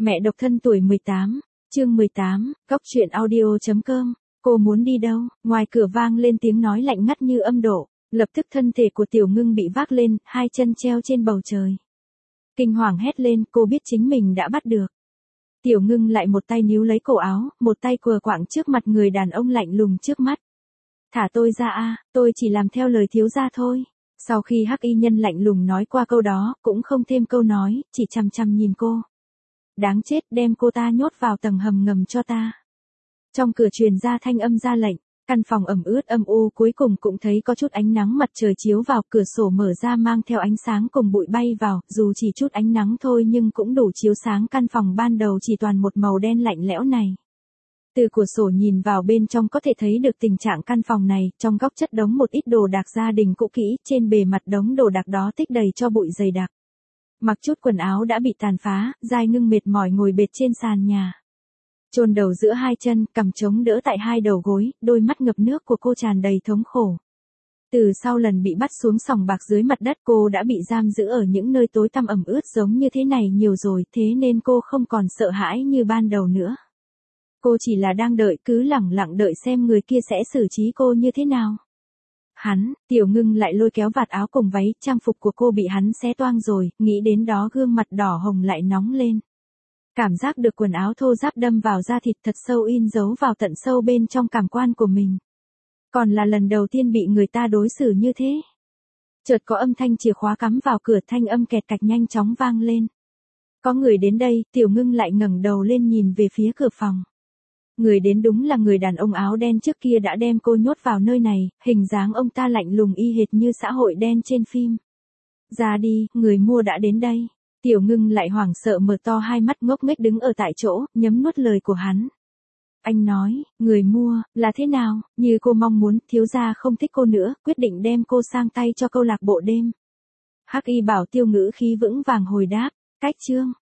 Mẹ độc thân tuổi 18, chương 18, góc truyện audio.com, cô muốn đi đâu, ngoài cửa vang lên tiếng nói lạnh ngắt như âm độ, lập tức thân thể của Tiểu Ngưng bị vác lên, hai chân treo trên bầu trời. Kinh hoàng hét lên, cô biết chính mình đã bắt được. Tiểu Ngưng lại một tay níu lấy cổ áo, một tay quờ quạng trước mặt người đàn ông lạnh lùng trước mắt. Thả tôi ra a, tôi chỉ làm theo lời thiếu gia thôi. Sau khi hắc y nhân lạnh lùng nói qua câu đó, cũng không thêm câu nói, chỉ chằm chằm nhìn cô. Đáng chết, đem cô ta nhốt vào tầng hầm ngầm cho ta. Trong cửa truyền ra thanh âm ra lệnh, căn phòng ẩm ướt âm u cuối cùng cũng thấy có chút ánh nắng mặt trời chiếu vào, cửa sổ mở ra mang theo ánh sáng cùng bụi bay vào, dù chỉ chút ánh nắng thôi nhưng cũng đủ chiếu sáng căn phòng ban đầu chỉ toàn một màu đen lạnh lẽo này. Từ cửa sổ nhìn vào bên trong có thể thấy được tình trạng căn phòng này, trong góc chất đống một ít đồ đạc gia đình cũ kỹ, trên bề mặt đống đồ đạc đó tích đầy cho bụi dày đặc. Mặc chút quần áo đã bị tàn phá, Giai Ngưng mệt mỏi ngồi bệt trên sàn nhà. Chôn đầu giữa hai chân, cằm chống đỡ tại hai đầu gối, đôi mắt ngập nước của cô tràn đầy thống khổ. Từ sau lần bị bắt xuống sòng bạc dưới mặt đất, cô đã bị giam giữ ở những nơi tối tăm ẩm ướt giống như thế này nhiều rồi, thế nên cô không còn sợ hãi như ban đầu nữa. Cô chỉ là đang đợi, cứ lẳng lặng đợi xem người kia sẽ xử trí cô như thế nào. Tiểu Ngưng lại lôi kéo vạt áo cùng váy, trang phục của cô bị hắn xé toang rồi, nghĩ đến đó gương mặt đỏ hồng lại nóng lên. Cảm giác được quần áo thô ráp đâm vào da thịt thật sâu in dấu vào tận sâu bên trong cảm quan của mình. Còn là lần đầu tiên bị người ta đối xử như thế. Chợt có âm thanh chìa khóa cắm vào cửa, thanh âm kẹt cạch nhanh chóng vang lên. Có người đến đây, Tiểu Ngưng lại ngẩng đầu lên nhìn về phía cửa phòng. Người đến đúng là người đàn ông áo đen trước kia đã đem cô nhốt vào nơi này, hình dáng ông ta lạnh lùng y hệt như xã hội đen trên phim. Ra đi, người mua đã đến đây. Tiểu Ngưng lại hoảng sợ mở to hai mắt ngốc nghếch đứng ở tại chỗ, nhấm nuốt lời của hắn. Anh nói, người mua, là thế nào, như cô mong muốn, thiếu gia không thích cô nữa, quyết định đem cô sang tay cho câu lạc bộ đêm. Hắc y bảo tiêu ngữ khí vững vàng hồi đáp, cách chương.